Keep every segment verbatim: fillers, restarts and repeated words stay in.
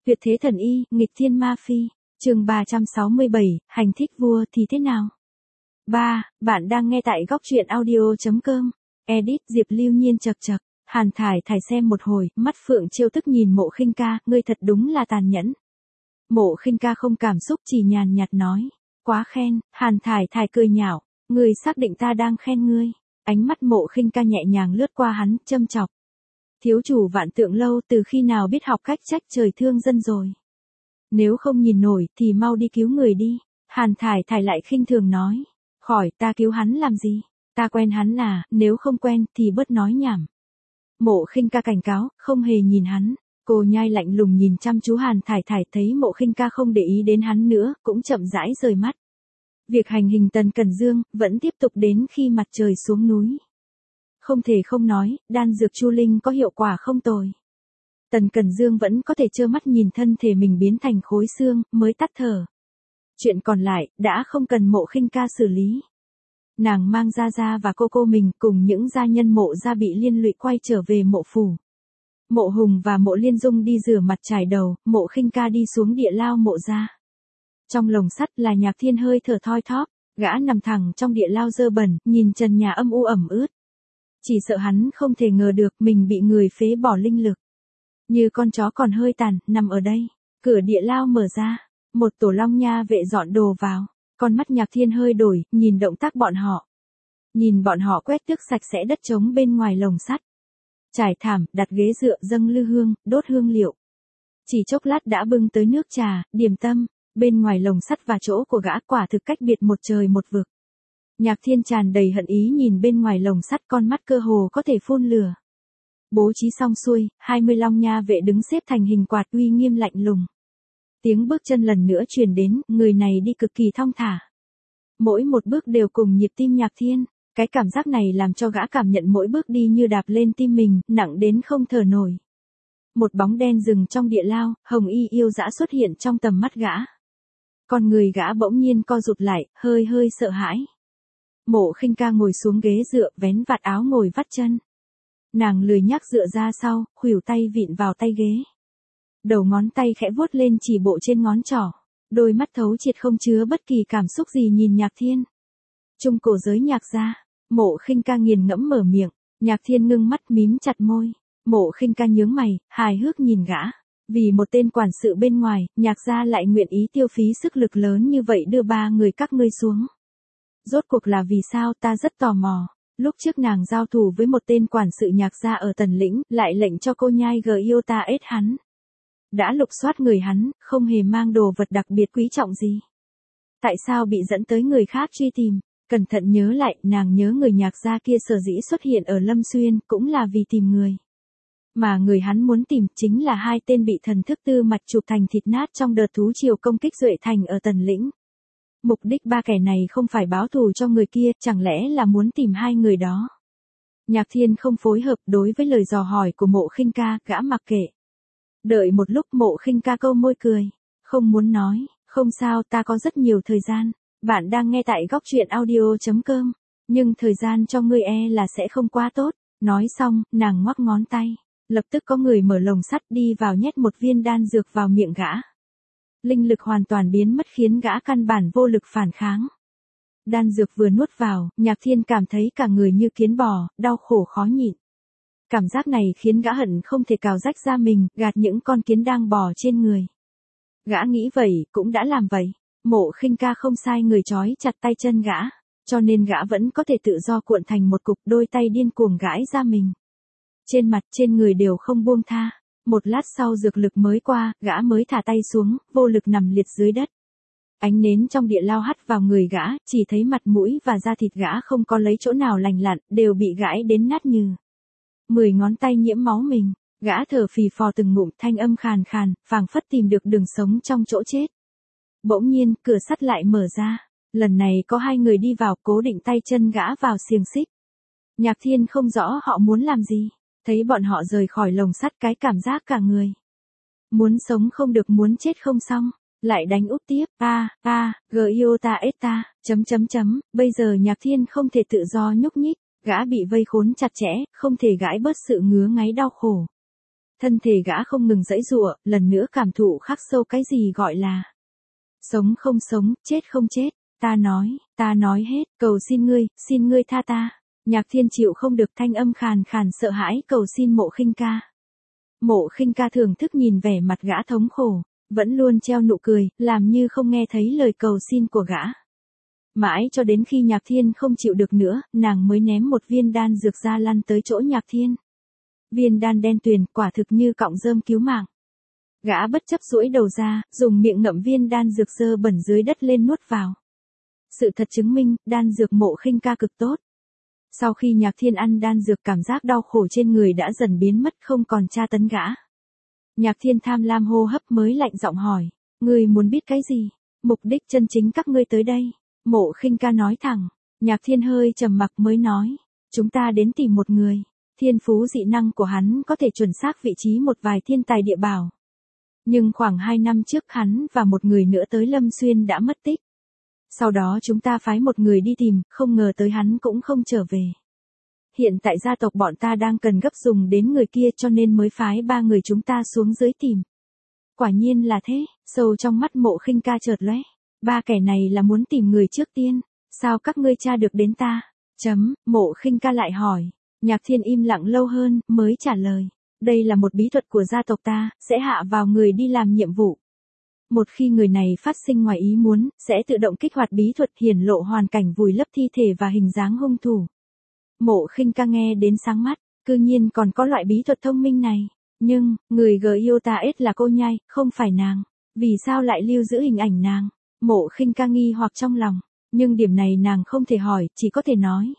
Tuyệt thế thần y, nghịch thiên ma phi. Chương ba trăm sáu mươi bảy, hành thích vua thì thế nào? ba. Bạn đang nghe tại góc truyện audio chấm com. Edit Diệp Lưu Nhiên chậc chậc. Hàn Thải Thải xem một hồi, mắt phượng chiêu tức nhìn Mộ Khinh Ca, ngươi thật đúng là tàn nhẫn. Mộ Khinh Ca không cảm xúc chỉ nhàn nhạt nói, quá khen. Hàn Thải Thải cười nhạo, ngươi xác định ta đang khen ngươi? Ánh mắt Mộ Khinh Ca nhẹ nhàng lướt qua hắn, châm chọc. Thiếu chủ Vạn Tượng lâu từ khi nào biết học cách trách trời thương dân rồi? Nếu không nhìn nổi thì mau đi cứu người đi. Hàn Thải Thải lại khinh thường nói, khỏi, ta cứu hắn làm gì? Ta quen hắn à, nếu không quen thì bớt nói nhảm. Mộ Khinh Ca cảnh cáo, không hề nhìn hắn. Cô nhai lạnh lùng nhìn chăm chú Hàn Thải Thải, thấy Mộ Khinh Ca không để ý đến hắn nữa, cũng chậm rãi rời mắt. Việc hành hình Tần Cẩn Dương vẫn tiếp tục đến khi mặt trời xuống núi. Không thể không nói, đan dược Chu Linh có hiệu quả không tồi. Tần Cẩn Dương vẫn có thể trơ mắt nhìn thân thể mình biến thành khối xương, mới tắt thở. Chuyện còn lại, đã không cần Mộ Khinh Ca xử lý. Nàng mang Gia Gia và cô cô mình cùng những gia nhân Mộ gia bị liên lụy quay trở về Mộ phủ. Mộ Hùng và Mộ Liên Dung đi rửa mặt chải đầu, Mộ Khinh Ca đi xuống địa lao Mộ gia. Trong lồng sắt là Nhạc Thiên hơi thở thoi thóp, gã nằm thẳng trong địa lao dơ bẩn, nhìn trần nhà âm u ẩm ướt. Chỉ sợ hắn không thể ngờ được mình bị người phế bỏ linh lực. Như con chó còn hơi tàn, nằm ở đây. Cửa địa lao mở ra. Một tổ long nha vệ dọn đồ vào. Con mắt Nhạc Thiên hơi đổi, nhìn động tác bọn họ. Nhìn bọn họ quét tước sạch sẽ đất trống bên ngoài lồng sắt. Trải thảm, đặt ghế dựa, dâng lư hương, đốt hương liệu. Chỉ chốc lát đã bưng tới nước trà, điểm tâm. Bên ngoài lồng sắt và chỗ của gã quả thực cách biệt một trời một vực. Nhạc Thiên tràn đầy hận ý nhìn bên ngoài lồng sắt, con mắt cơ hồ có thể phun lửa. Bố trí xong xuôi, hai mươi long nha vệ đứng xếp thành hình quạt uy nghiêm lạnh lùng. Tiếng bước chân lần nữa truyền đến, người này đi cực kỳ thong thả. Mỗi một bước đều cùng nhịp tim Nhạc Thiên, cái cảm giác này làm cho gã cảm nhận mỗi bước đi như đạp lên tim mình, nặng đến không thở nổi. Một bóng đen dừng trong địa lao, hồng y yêu dã xuất hiện trong tầm mắt gã. Con người gã bỗng nhiên co rụt lại, hơi hơi sợ hãi. Mộ Khinh Ca ngồi xuống ghế dựa, vén vạt áo ngồi vắt chân. Nàng lười nhác dựa ra sau, khuỷu tay vịn vào tay ghế. Đầu ngón tay khẽ vuốt lên chỉ bộ trên ngón trỏ. Đôi mắt thấu triệt không chứa bất kỳ cảm xúc gì nhìn Nhạc Thiên. Trung cổ giới Nhạc gia. Mộ Khinh Ca nghiền ngẫm mở miệng. Nhạc Thiên ngưng mắt mím chặt môi. Mộ Khinh Ca nhướng mày, hài hước nhìn gã. Vì một tên quản sự bên ngoài, Nhạc gia lại nguyện ý tiêu phí sức lực lớn như vậy đưa ba người các ngươi xuống. Rốt cuộc là vì sao, ta rất tò mò. Lúc trước nàng giao thủ với một tên quản sự Nhạc gia ở Tần Lĩnh, lại lệnh cho cô nhai gờ yêu ta ết hắn. Đã lục soát người hắn, không hề mang đồ vật đặc biệt quý trọng gì. Tại sao bị dẫn tới người khác truy tìm? Cẩn thận nhớ lại, nàng nhớ người Nhạc gia kia sở dĩ xuất hiện ở Lâm Xuyên, cũng là vì tìm người. Mà người hắn muốn tìm chính là hai tên bị thần thức tư mạch chụp thành thịt nát trong đợt thú triều công kích Duệ Thành ở Tần Lĩnh. Mục đích ba kẻ này không phải báo thù cho người kia, chẳng lẽ là muốn tìm hai người đó. Nhạc Thiên không phối hợp đối với lời dò hỏi của Mộ Khinh Ca, gã mặc kệ. Đợi một lúc Mộ Khinh Ca câu môi cười, không muốn nói, không sao, ta có rất nhiều thời gian. Bạn đang nghe tại góc truyện audio chấm com, nhưng thời gian cho ngươi e là sẽ không quá tốt. Nói xong, nàng ngoắc ngón tay, lập tức có người mở lồng sắt đi vào nhét một viên đan dược vào miệng gã. Linh lực hoàn toàn biến mất khiến gã căn bản vô lực phản kháng. Đan dược vừa nuốt vào, Nhạc Thiên cảm thấy cả người như kiến bò, đau khổ khó nhịn. Cảm giác này khiến gã hận không thể cào rách da mình, gạt những con kiến đang bò trên người. Gã nghĩ vậy, cũng đã làm vậy. Mộ Khinh Ca không sai người trói chặt tay chân gã, cho nên gã vẫn có thể tự do cuộn thành một cục, đôi tay điên cuồng gãi da mình. Trên mặt, trên người đều không buông tha. Một lát sau dược lực mới qua, gã mới thả tay xuống, vô lực nằm liệt dưới đất. Ánh nến trong địa lao hắt vào người gã, chỉ thấy mặt mũi và da thịt gã không có lấy chỗ nào lành lặn, đều bị gãi đến nát nhừ. Mười ngón tay nhiễm máu mình, gã thở phì phò từng ngụm, thanh âm khàn khàn, phảng phất tìm được đường sống trong chỗ chết. Bỗng nhiên, cửa sắt lại mở ra. Lần này có hai người đi vào, cố định tay chân gã vào xiềng xích. Nhạc Thiên không rõ họ muốn làm gì. Thấy bọn họ rời khỏi lồng sắt, cái cảm giác cả người. Muốn sống không được, muốn chết không xong. Lại đánh úp tiếp, a a g yêu ta ết ta, chấm chấm chấm, bây giờ Nhạc Thiên không thể tự do nhúc nhích, gã bị vây khốn chặt chẽ, không thể gãi bớt sự ngứa ngáy đau khổ. Thân thể gã không ngừng giãy giụa, lần nữa cảm thụ khắc sâu cái gì gọi là sống không sống, chết không chết. Ta nói, ta nói hết, cầu xin ngươi, xin ngươi tha ta. Nhạc Thiên chịu không được, thanh âm khàn khàn sợ hãi cầu xin Mộ Khinh ca. Mộ Khinh ca thưởng thức nhìn vẻ mặt gã thống khổ, vẫn luôn treo nụ cười, làm như không nghe thấy lời cầu xin của gã. Mãi cho đến khi Nhạc Thiên không chịu được nữa, nàng mới ném một viên đan dược ra lăn tới chỗ Nhạc Thiên. Viên đan đen tuyền, quả thực như cọng rơm cứu mạng. Gã bất chấp duỗi đầu ra, dùng miệng ngậm viên đan dược dơ bẩn dưới đất lên nuốt vào. Sự thật chứng minh, đan dược Mộ Khinh ca cực tốt. Sau khi Nhạc Thiên ăn đan dược, cảm giác đau khổ trên người đã dần biến mất, không còn tra tấn gã. Nhạc Thiên tham lam hô hấp mới lạnh giọng hỏi, ngươi muốn biết cái gì? Mục đích chân chính các ngươi tới đây? Mộ Khinh ca nói thẳng. Nhạc Thiên hơi trầm mặc mới nói, chúng ta đến tìm một người. Thiên phú dị năng của hắn có thể chuẩn xác vị trí một vài thiên tài địa bảo. Nhưng khoảng hai năm trước hắn và một người nữa tới Lâm Xuyên đã mất tích. Sau đó chúng ta phái một người đi tìm, không ngờ tới hắn cũng không trở về. Hiện tại gia tộc bọn ta đang cần gấp dùng đến người kia, cho nên mới phái ba người chúng ta xuống dưới tìm. Quả nhiên là thế, sâu trong mắt Mộ Khinh ca chợt lóe. Ba kẻ này là muốn tìm người trước tiên, sao các ngươi tra được đến ta? Chấm, Mộ Khinh ca lại hỏi. Nhạc Thiên im lặng lâu hơn, mới trả lời. Đây là một bí thuật của gia tộc ta, sẽ hạ vào người đi làm nhiệm vụ. Một khi người này phát sinh ngoài ý muốn, sẽ tự động kích hoạt bí thuật, hiển lộ hoàn cảnh vùi lấp thi thể và hình dáng hung thủ. Mộ Khinh ca nghe đến sáng mắt, cư nhiên còn có loại bí thuật thông minh này. Nhưng, người Gyota-S là cô nhai, không phải nàng. Vì sao lại lưu giữ hình ảnh nàng? Mộ Khinh ca nghi hoặc trong lòng. Nhưng điểm này nàng không thể hỏi, chỉ có thể nói.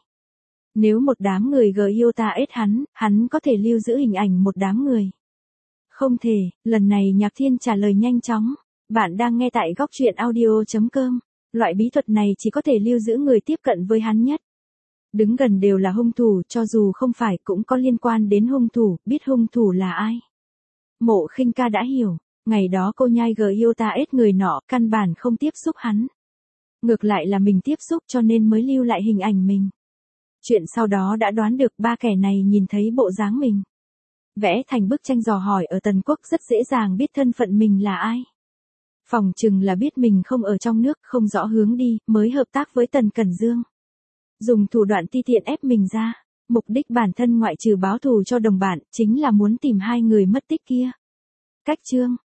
Nếu một đám người Gyota-S hắn, hắn có thể lưu giữ hình ảnh một đám người. Không thể, lần này Nhạc Thiên trả lời nhanh chóng. Bạn đang nghe tại góc truyện audio chấm com. Loại bí thuật này chỉ có thể lưu giữ người tiếp cận với hắn nhất. Đứng gần đều là hung thủ, cho dù không phải cũng có liên quan đến hung thủ, biết hung thủ là ai. Mộ Khinh ca đã hiểu, ngày đó cô nhai Gyota-S người nọ, căn bản không tiếp xúc hắn. Ngược lại là mình tiếp xúc cho nên mới lưu lại hình ảnh mình. Chuyện sau đó đã đoán được ba kẻ này nhìn thấy bộ dáng mình. Vẽ thành bức tranh dò hỏi ở Tần Quốc rất dễ dàng biết thân phận mình là ai. Phòng chừng là biết mình không ở trong nước, không rõ hướng đi, mới hợp tác với Tần Cẩn Dương. Dùng thủ đoạn ti tiện ép mình ra. Mục đích bản thân ngoại trừ báo thù cho đồng bạn, chính là muốn tìm hai người mất tích kia. Cách chương,